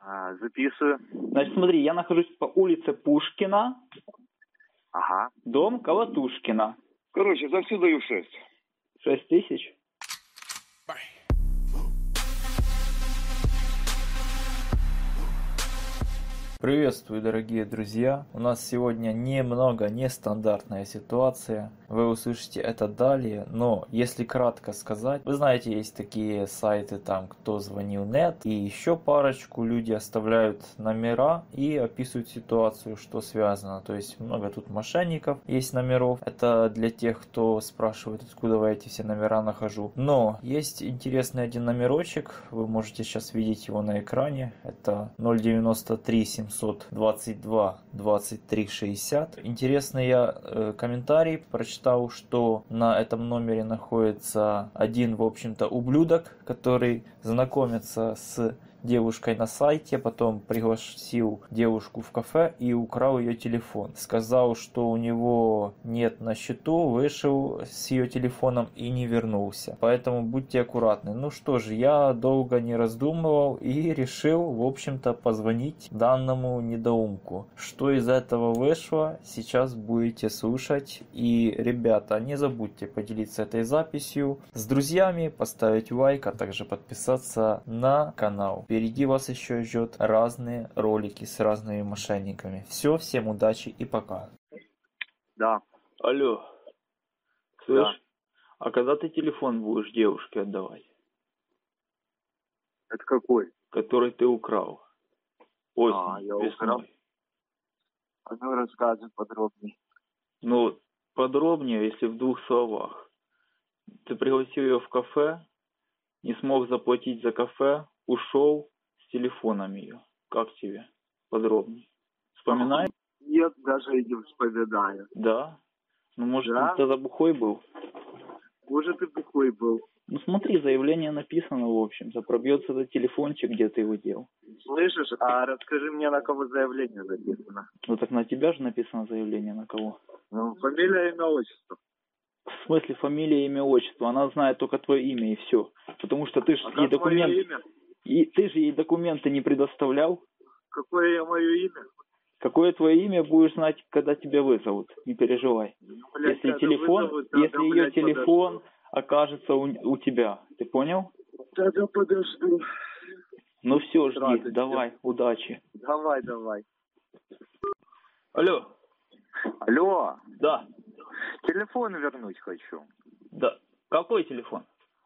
Записываю. Значит, смотри, я нахожусь по улице Пушкина, Ага. дом Колотушкина. Короче, за все даю 6. 6000. Приветствую, дорогие друзья! У нас сегодня немного нестандартная ситуация. Вы услышите это далее, но если кратко сказать, вы знаете, есть такие сайты, там, кто звонил нет, и еще парочку люди оставляют номера и описывают ситуацию, что связано. То есть много тут мошенников есть номеров. Это для тех, кто спрашивает, откуда я эти все номера нахожу. Но есть интересный один номерочек, вы можете сейчас видеть его на экране. Это 093 722 23 60. Интересный я комментарий прочитал, что на этом номере находится один, в общем-то, ублюдок, который знакомится с девушкой на сайте, потом пригласил девушку в кафе и украл ее телефон. Сказал, что у него нет на счету, вышел с ее телефоном и не вернулся. Поэтому будьте аккуратны. Ну что же, я долго не раздумывал и решил, в общем-то, позвонить данному недоумку. Что из этого вышло, сейчас будете слушать. И, ребята, не забудьте поделиться этой записью с друзьями, поставить лайк, а также подписаться на канал. Впереди вас еще ждет разные ролики с разными мошенниками. Все, всем удачи и пока. Да. Алло. Слышь, Да. а когда ты телефон будешь девушке отдавать? Это какой? Который ты украл? Осень, я весной. украл. А ну рассказывай подробнее. Ну, подробнее, если в 2 словах. Ты пригласил ее в кафе, не смог заплатить за кафе, ушел с телефоном ее. Как тебе? Подробнее. Вспоминаешь? Нет, даже и не вспоминаю. Да? Ну, может, Да? ты тогда бухой был? Может, и бухой был. Ну, смотри, заявление написано, в общем-то. Пробьется этот телефончик, где ты его делал. Слышишь? А расскажи мне, на кого заявление записано. Ну, так на тебя же написано заявление, на кого? Ну, фамилия, имя, отчество. В смысле, фамилия, имя, отчество. Она знает только твое имя и все. Потому что ты же ей как мое документы... имя? И ты же ей документы не предоставлял. Какое мое имя? Какое твое имя будешь знать, когда тебя вызовут. Не переживай. Блядь, Если телефон, вызовут, если ее блядь, телефон окажется у тебя. Ты понял? Тогда подожду. Ну все, жди. Здравствуйте. Давай, удачи. Давай. Алло. Алло. Да. Телефон вернуть хочу. Да. Какой телефон?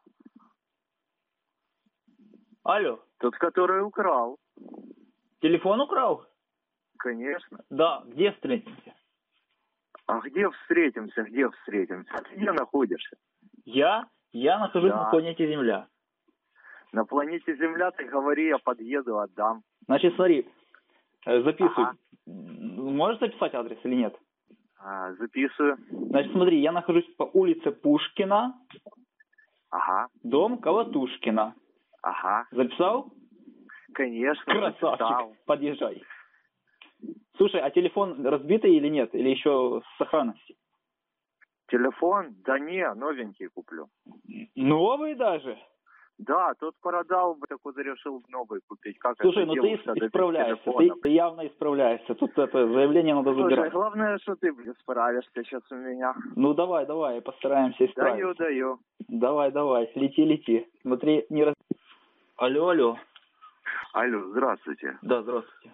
Алло. Тот, который украл. Телефон украл? Конечно. Да. Где встретимся? А где встретимся? Ты где находишься? Я нахожусь Да. на планете Земля. На планете Земля, ты говори, я подъеду, отдам. Значит, смотри, записывай. Ага. Можешь записать адрес или нет? Записываю. Значит, смотри, я нахожусь по улице Пушкина, Ага. дом Колотушкина. Ага. Записал? Конечно. Красавчик. записал. Подъезжай. Слушай, а телефон разбитый или нет? Или еще с сохранностью? Телефон? Да не, новенький куплю. Новый даже? Да, тот продал, так решил новый купить. Как Слушай, это ну ты делается без исправляешься. телефона? Ты явно исправляешься. Тут это заявление надо Слушай, забирать. главное, что ты справишься сейчас у меня. Ну давай, постараемся исправить. Даю. Давай, лети. Смотри, не раз... Алло. Алло, здравствуйте. Да, здравствуйте.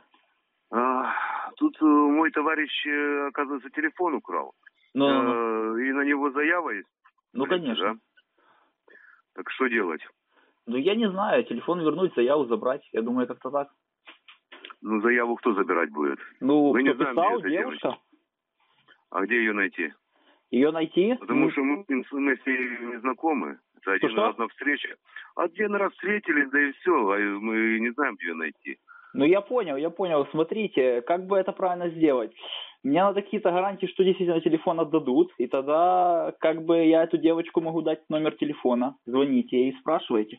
Тут мой товарищ, оказывается, телефон украл. Ну, И на него заява есть? ну конечно. Да? Так что делать? Ну, я не знаю, телефон вернуть, заяву забрать. Я думаю, как-то так. Ну, заяву кто забирать будет? Ну, Мы кто не знаем, писал, где это девушка. делать. А где ее найти? Ее найти? Потому что мы с ней не знакомы. Это один раз на встрече. Один раз встретились, да и все. А мы не знаем, где ее найти. Ну, я понял. Смотрите, как бы это правильно сделать. Мне надо какие-то гарантии, что действительно телефон отдадут. И тогда, как бы, я эту девочку могу дать номер телефона. Звоните ей и спрашивайте.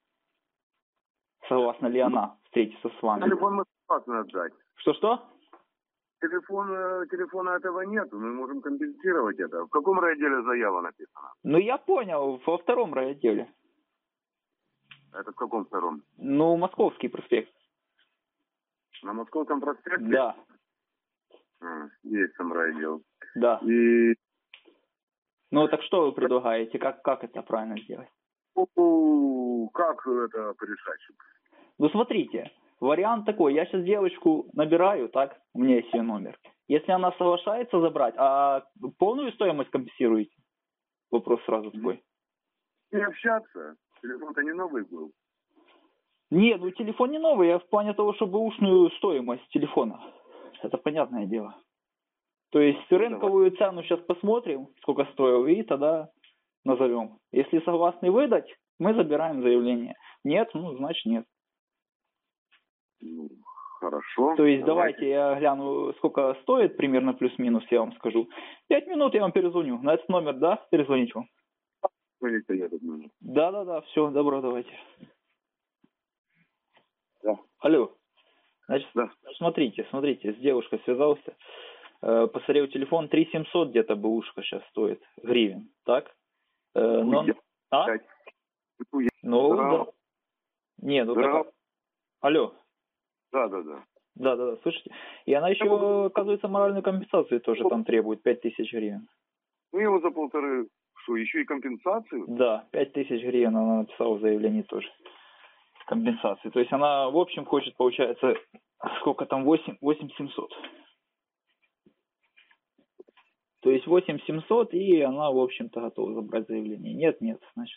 Согласна ли она встретиться с вами. Телефон мы согласны отдать. Что? Телефона этого нету, мы можем компенсировать это. В каком райотделе заява написана? Ну, я понял, во 2-м райотделе. Это в каком втором? Ну, Московский проспект. На Московском проспекте? Да. Есть там райотдел. Да. И... Ну, так что вы предлагаете? Как это правильно сделать? Как это порешать? Ну, смотрите, вариант такой. Я сейчас девочку набираю, так? У меня есть ее номер. Если она соглашается забрать, а полную стоимость компенсируете? Вопрос сразу такой. Не общаться. Телефон-то не новый был. Нет, ну телефон не новый, я в плане того, что бэушную стоимость телефона. Это понятное дело. То есть рынковую цену сейчас посмотрим, сколько стоил, и тогда назовем. Если согласны выдать, мы забираем заявление. Нет, ну значит нет. Хорошо. То есть давайте я гляну, сколько стоит примерно плюс-минус, я вам скажу. 5 минут я вам перезвоню. На этот номер, да, перезвонить вам? Звоните на этот номер. Да, все, добро, давайте. Да. Алло. Значит, да. Смотрите, с девушкой связался. Посмотрел телефон, 3700 где-то бэушка сейчас стоит, гривен, так? Но... А? Ну, да. Не, ну так... Алло. Да. Да, слышите? И она еще, оказывается, моральную компенсацию тоже там требует, 5000 гривен. Ну, я вот за 1,5... Что, еще и компенсацию? Да, 5000 гривен она написала в заявлении тоже. Компенсации. То есть она, в общем, хочет, получается, сколько там, 8700. То есть 8700, и она, в общем-то, готова забрать заявление. Нет, значит.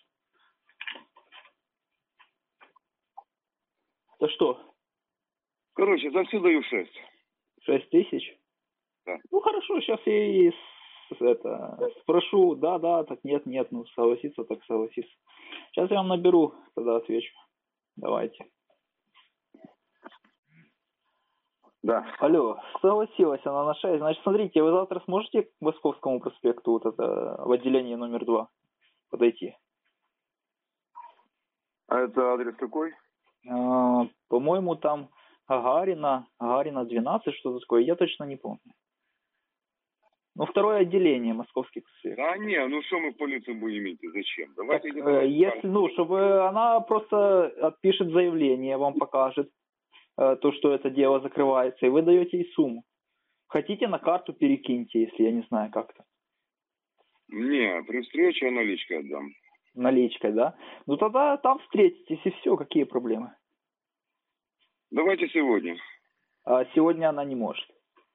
Да что? Короче, за все даю 6. 6000? Да. Ну, хорошо, сейчас я и спрошу, да, так нет, ну, согласится, так согласится. Сейчас я вам наберу, тогда отвечу. Давайте. Да. Алло, согласилась она на 6. Значит, смотрите, вы завтра сможете к Московскому проспекту, вот это, в отделение номер 2 подойти? А это адрес какой? По-моему, там Гагарина 12, что-то такое, я точно не помню. Ну, второе отделение, Московский проспект. Да не, ну что мы в полицию будем идти, зачем? Давайте так, если, чтобы она просто отпишет заявление, вам покажет то, что это дело закрывается, и вы даете ей сумму. Хотите, на карту перекиньте, если я не знаю как-то. Не, при встрече я наличкой отдам. Наличкой, да? Ну, тогда там встретитесь, и все, какие проблемы? Давайте сегодня. А сегодня она не может.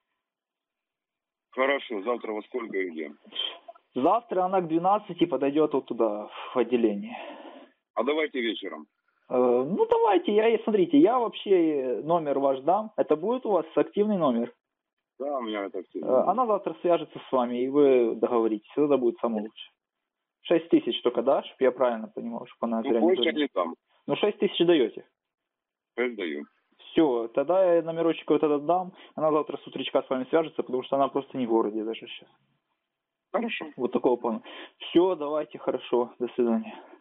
Хорошо, завтра во сколько идем? Завтра она к 12 подойдет вот туда, в отделение. А давайте вечером. Ну, давайте, смотрите, я вообще номер ваш дам. Это будет у вас активный номер? Да, у меня это активный. Она завтра свяжется с вами, и вы договоритесь. Это будет самое лучшее. 6000 только, да? Чтобы я правильно понимал, чтобы она... Ну, больше не там. Ну, 6000 даете? 6 даю. Все, тогда я номерочек вот этот дам. Она завтра с утречка с вами свяжется, потому что она просто не в городе даже сейчас. Хорошо. Вот такого плана. Все, давайте, хорошо. До свидания.